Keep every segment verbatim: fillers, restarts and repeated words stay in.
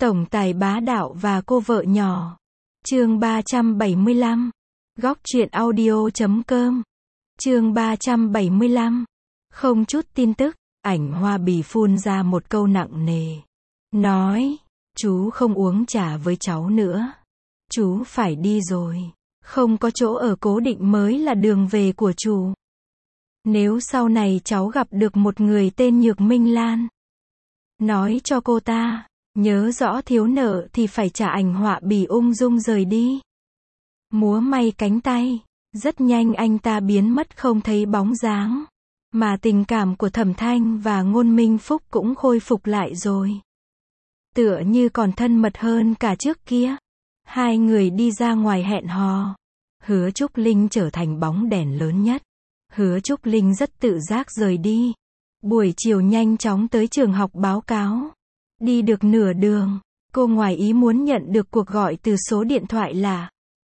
Tổng tài bá đạo và cô vợ nhỏ. Chương ba trăm bảy mươi lăm. Góc truyện audio chấm com. Chương ba trăm bảy mươi lăm. Không chút tin tức, Ảnh Hoa Bì phun ra một câu nặng nề. Nói, chú không uống trà với cháu nữa. Chú phải đi rồi. Không có chỗ ở cố định mới là đường về của chú. Nếu sau này cháu gặp được một người tên Nhược Minh Lan, nói cho cô ta, nhớ rõ thiếu nợ thì phải trả. Ảnh Hoa Bì ung dung rời đi. Múa may cánh tay, rất nhanh anh ta biến mất không thấy bóng dáng. Mà tình cảm của Thẩm Thanh và Ngôn Minh Phúc cũng khôi phục lại rồi. Tựa như còn thân mật hơn cả trước kia. Hai người đi ra ngoài hẹn hò. Hứa Trúc Linh trở thành bóng đèn lớn nhất. Hứa Trúc Linh rất tự giác rời đi. Buổi chiều nhanh chóng tới trường học báo cáo. Đi được nửa đường, cô ngoài ý muốn nhận được cuộc gọi từ số điện thoại lạ.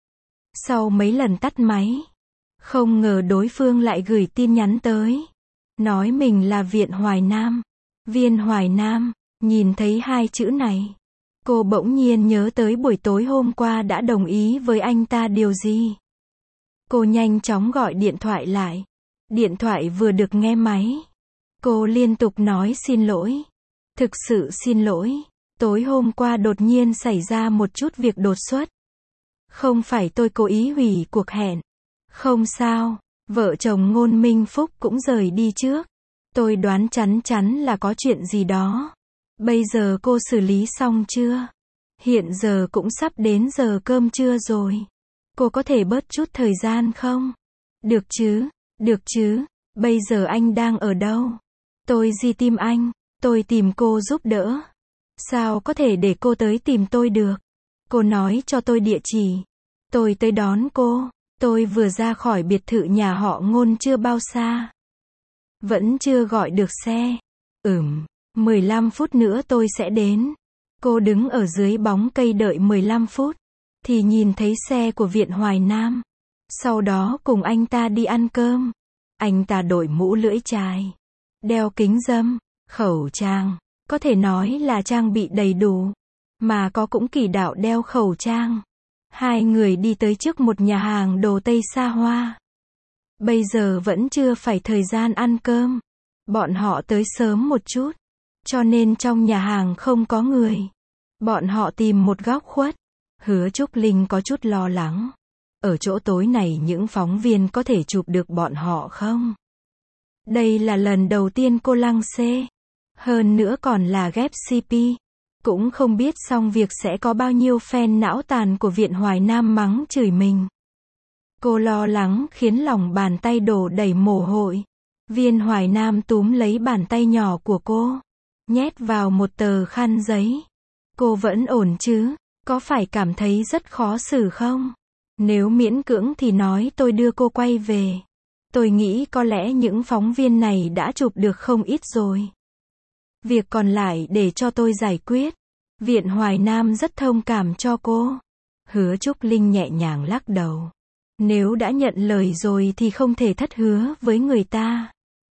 Sau mấy lần tắt máy, không ngờ đối phương lại gửi tin nhắn tới. Nói mình là Viện Hoài Nam. Viên Hoài Nam, nhìn thấy hai chữ này. Cô bỗng nhiên nhớ tới buổi tối hôm qua đã đồng ý với anh ta điều gì. Cô nhanh chóng gọi điện thoại lại. Điện thoại vừa được nghe máy, cô liên tục nói xin lỗi. Thực sự xin lỗi. Tối hôm qua đột nhiên xảy ra một chút việc đột xuất. Không phải tôi cố ý hủy cuộc hẹn. Không sao, vợ chồng Ngôn Minh Phúc cũng rời đi trước. Tôi đoán chắn chắn là có chuyện gì đó. Bây giờ cô xử lý xong chưa? Hiện giờ cũng sắp đến giờ cơm trưa rồi. Cô có thể bớt chút thời gian không? Được chứ, được chứ. Bây giờ anh đang ở đâu? Tôi đi tìm anh. Tôi tìm cô giúp đỡ. Sao có thể để cô tới tìm tôi được? Cô nói cho tôi địa chỉ. Tôi tới đón cô. Tôi vừa ra khỏi biệt thự nhà họ Ngôn chưa bao xa. Vẫn chưa gọi được xe. Ừm, mười lăm phút nữa tôi sẽ đến. Cô đứng ở dưới bóng cây đợi mười lăm phút. Thì nhìn thấy xe của Viện Hoài Nam. Sau đó cùng anh ta đi ăn cơm. Anh ta đội mũ lưỡi chai, đeo kính râm, khẩu trang. Có thể nói là trang bị đầy đủ. Mà có cũng kỳ đạo đeo khẩu trang. Hai người đi tới trước một nhà hàng đồ Tây xa hoa. Bây giờ vẫn chưa phải thời gian ăn cơm. Bọn họ tới sớm một chút. Cho nên trong nhà hàng không có người. Bọn họ tìm một góc khuất. Hứa Trúc Linh có chút lo lắng. Ở chỗ tối này những phóng viên có thể chụp được bọn họ không? Đây là lần đầu tiên cô lăng xê. Hơn nữa còn là ghép xê pê. Cũng không biết xong việc sẽ có bao nhiêu fan não tàn của Viện Hoài Nam mắng chửi mình. Cô lo lắng khiến lòng bàn tay đổ đầy mồ hôi. Viên Hoài Nam túm lấy bàn tay nhỏ của cô, nhét vào một tờ khăn giấy. Cô vẫn ổn chứ? Có phải cảm thấy rất khó xử không? Nếu miễn cưỡng thì nói tôi đưa cô quay về. Tôi nghĩ có lẽ những phóng viên này đã chụp được không ít rồi. Việc còn lại để cho tôi giải quyết. Viện Hoài Nam rất thông cảm cho cô. Hứa Trúc Linh nhẹ nhàng lắc đầu. Nếu đã nhận lời rồi thì không thể thất hứa với người ta.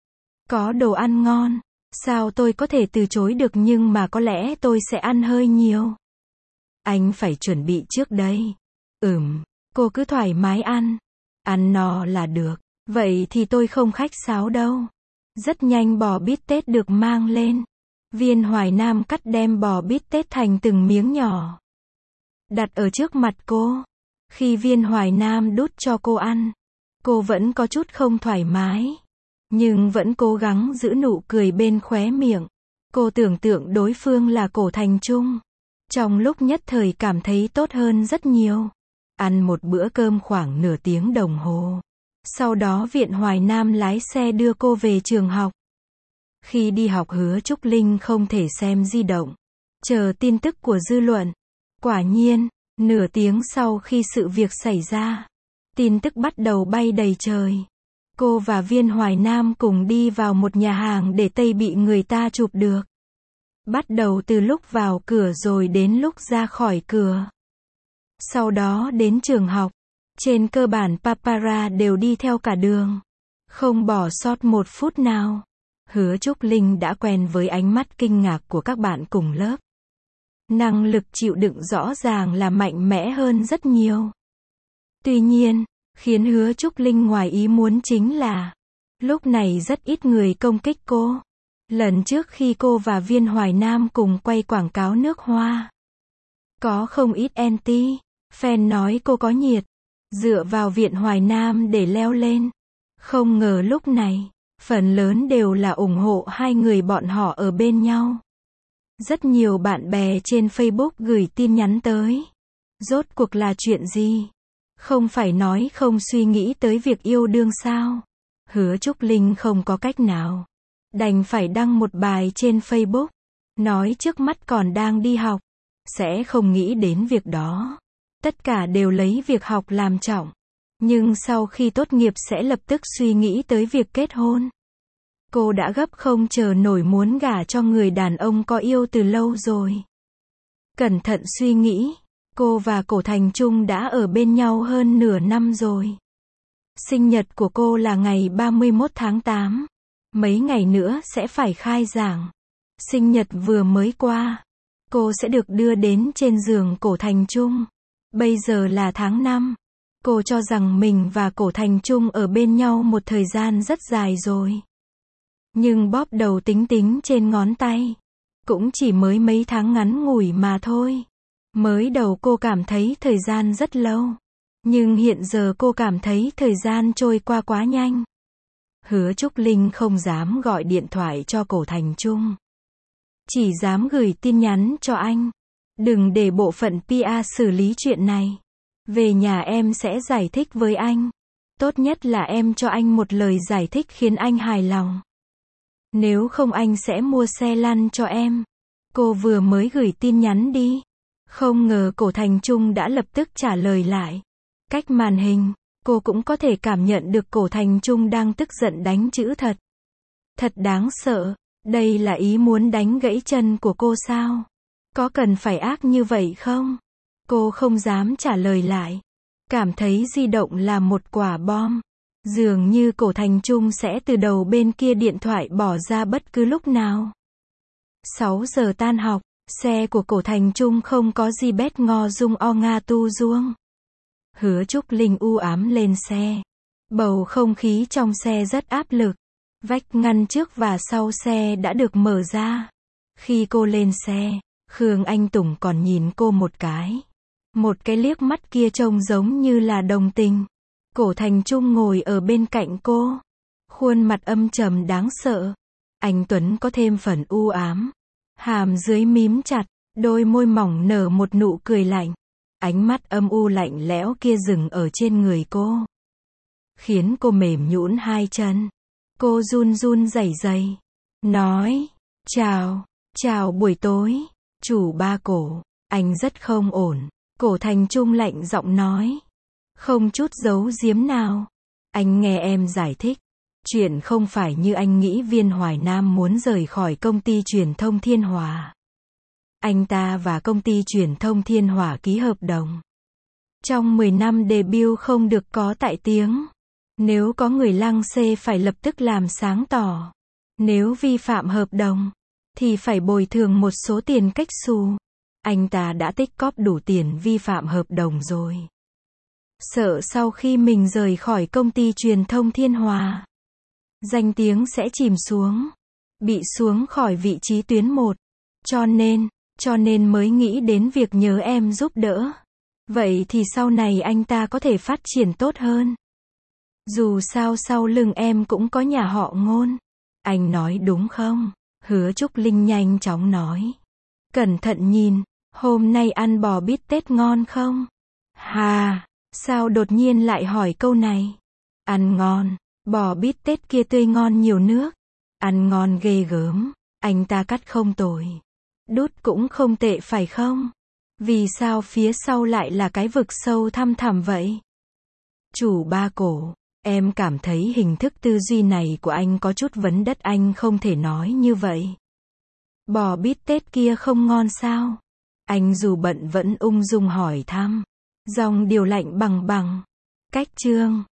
Có đồ ăn ngon, sao tôi có thể từ chối được, nhưng mà có lẽ tôi sẽ ăn hơi nhiều. Anh phải chuẩn bị trước đây. Ừm, cô cứ thoải mái ăn. Ăn no là được. Vậy thì tôi không khách sáo đâu. Rất nhanh bò bít tết được mang lên. Viên Hoài Nam cắt đem bò bít tết thành từng miếng nhỏ. Đặt ở trước mặt cô. Khi Viên Hoài Nam đút cho cô ăn, cô vẫn có chút không thoải mái. Nhưng vẫn cố gắng giữ nụ cười bên khóe miệng. Cô tưởng tượng đối phương là Cổ Thành Trung. Trong lúc nhất thời cảm thấy tốt hơn rất nhiều. Ăn một bữa cơm khoảng nửa tiếng đồng hồ. Sau đó Viện Hoài Nam lái xe đưa cô về trường học. Khi đi học Hứa Trúc Linh không thể xem di động. Chờ tin tức của dư luận. Quả nhiên, nửa tiếng sau khi sự việc xảy ra, tin tức bắt đầu bay đầy trời. Cô và Viên Hoài Nam cùng đi vào một nhà hàng để Tây bị người ta chụp được. Bắt đầu từ lúc vào cửa rồi đến lúc ra khỏi cửa. Sau đó đến trường học. Trên cơ bản paparazzi đều đi theo cả đường. Không bỏ sót một phút nào. Hứa Trúc Linh đã quen với ánh mắt kinh ngạc của các bạn cùng lớp. Năng lực chịu đựng rõ ràng là mạnh mẽ hơn rất nhiều. Tuy nhiên, khiến Hứa Trúc Linh ngoài ý muốn chính là, lúc này rất ít người công kích cô. Lần trước khi cô và Viên Hoài Nam cùng quay quảng cáo nước hoa, có không ít anti, fan nói cô có nhiệt, dựa vào Viện Hoài Nam để leo lên. Không ngờ lúc này, phần lớn đều là ủng hộ hai người bọn họ ở bên nhau. Rất nhiều bạn bè trên Facebook gửi tin nhắn tới. Rốt cuộc là chuyện gì? Không phải nói không suy nghĩ tới việc yêu đương sao? Hứa Trúc Linh không có cách nào, đành phải đăng một bài trên Facebook, nói trước mắt còn đang đi học, sẽ không nghĩ đến việc đó. Tất cả đều lấy việc học làm trọng, nhưng sau khi tốt nghiệp sẽ lập tức suy nghĩ tới việc kết hôn. Cô đã gấp không chờ nổi muốn gả cho người đàn ông có yêu từ lâu rồi. Cẩn thận suy nghĩ, cô và Cổ Thành Trung đã ở bên nhau hơn nửa năm rồi. Sinh nhật của cô là ngày ba mươi mốt tháng tám. Mấy ngày nữa sẽ phải khai giảng. Sinh nhật vừa mới qua, cô sẽ được đưa đến trên giường Cổ Thành Trung. Bây giờ là tháng năm. Cô cho rằng mình và Cổ Thành Trung ở bên nhau một thời gian rất dài rồi. Nhưng bóp đầu tính tính trên ngón tay, cũng chỉ mới mấy tháng ngắn ngủi mà thôi. Mới đầu cô cảm thấy thời gian rất lâu, nhưng hiện giờ cô cảm thấy thời gian trôi qua quá nhanh. Hứa Trúc Linh không dám gọi điện thoại cho Cổ Thành Trung, chỉ dám gửi tin nhắn cho anh. Đừng để bộ phận pê e xử lý chuyện này. Về nhà em sẽ giải thích với anh. Tốt nhất là em cho anh một lời giải thích khiến anh hài lòng. Nếu không anh sẽ mua xe lăn cho em. Cô vừa mới gửi tin nhắn đi, không ngờ Cổ Thành Trung đã lập tức trả lời lại. Cách màn hình, cô cũng có thể cảm nhận được Cổ Thành Trung đang tức giận đánh chữ thật. Thật đáng sợ, đây là ý muốn đánh gãy chân của cô sao? Có cần phải ác như vậy không? Cô không dám trả lời lại. Cảm thấy di động là một quả bom. Dường như Cổ Thành Trung sẽ từ đầu bên kia điện thoại bỏ ra bất cứ lúc nào. sáu giờ tan học, xe của Cổ Thành Trung không có gì bét ngo dung o nga tu duông. Hứa Trúc Linh u ám lên xe. Bầu không khí trong xe rất áp lực. Vách ngăn trước và sau xe đã được mở ra. Khi cô lên xe, Khương Anh Tùng còn nhìn cô một cái. Một cái liếc mắt kia trông giống như là đồng tình. Cổ Thành Trung ngồi ở bên cạnh cô. Khuôn mặt âm trầm đáng sợ. Anh Tuấn có thêm phần u ám. Hàm dưới mím chặt, đôi môi mỏng nở một nụ cười lạnh. Ánh mắt âm u lạnh lẽo kia dừng ở trên người cô, khiến cô mềm nhũn hai chân. Cô run run rẩy rẩy, nói, chào, chào buổi tối, chủ Ba Cổ, anh rất không ổn. Cổ Thành Trung lạnh giọng nói, không chút giấu giếm nào. Anh nghe em giải thích. Chuyện không phải như anh nghĩ Viên Hoài Nam muốn rời khỏi công ty truyền thông Thiên Hòa. Anh ta và công ty truyền thông Thiên Hòa ký hợp đồng. Trong mười năm debut không được có tại tiếng. Nếu có người lăng xê phải lập tức làm sáng tỏ. Nếu vi phạm hợp đồng, thì phải bồi thường một số tiền cách xù. Anh ta đã tích cóp đủ tiền vi phạm hợp đồng rồi. Sợ sau khi mình rời khỏi công ty truyền thông Thiên Hòa, danh tiếng sẽ chìm xuống, bị xuống khỏi vị trí tuyến một. Cho nên, cho nên mới nghĩ đến việc nhớ em giúp đỡ. Vậy thì sau này anh ta có thể phát triển tốt hơn. Dù sao sau lưng em cũng có nhà họ Ngôn. Anh nói đúng không? Hứa Trúc Linh nhanh chóng nói. Cẩn thận nhìn, hôm nay ăn bò bít tết ngon không? Hà, sao đột nhiên lại hỏi câu này? Ăn ngon, bò bít tết kia tươi ngon nhiều nước. Ăn ngon ghê gớm, anh ta cắt không tồi. Đút cũng không tệ phải không? Vì sao phía sau lại là cái vực sâu thăm thẳm vậy? Chủ Ba Cổ, em cảm thấy hình thức tư duy này của anh có chút vấn đất, anh không thể nói như vậy. Bò bít tết kia không ngon sao? Anh dù bận vẫn ung dung hỏi thăm. Dòng điều lạnh bằng bằng. Cách chương.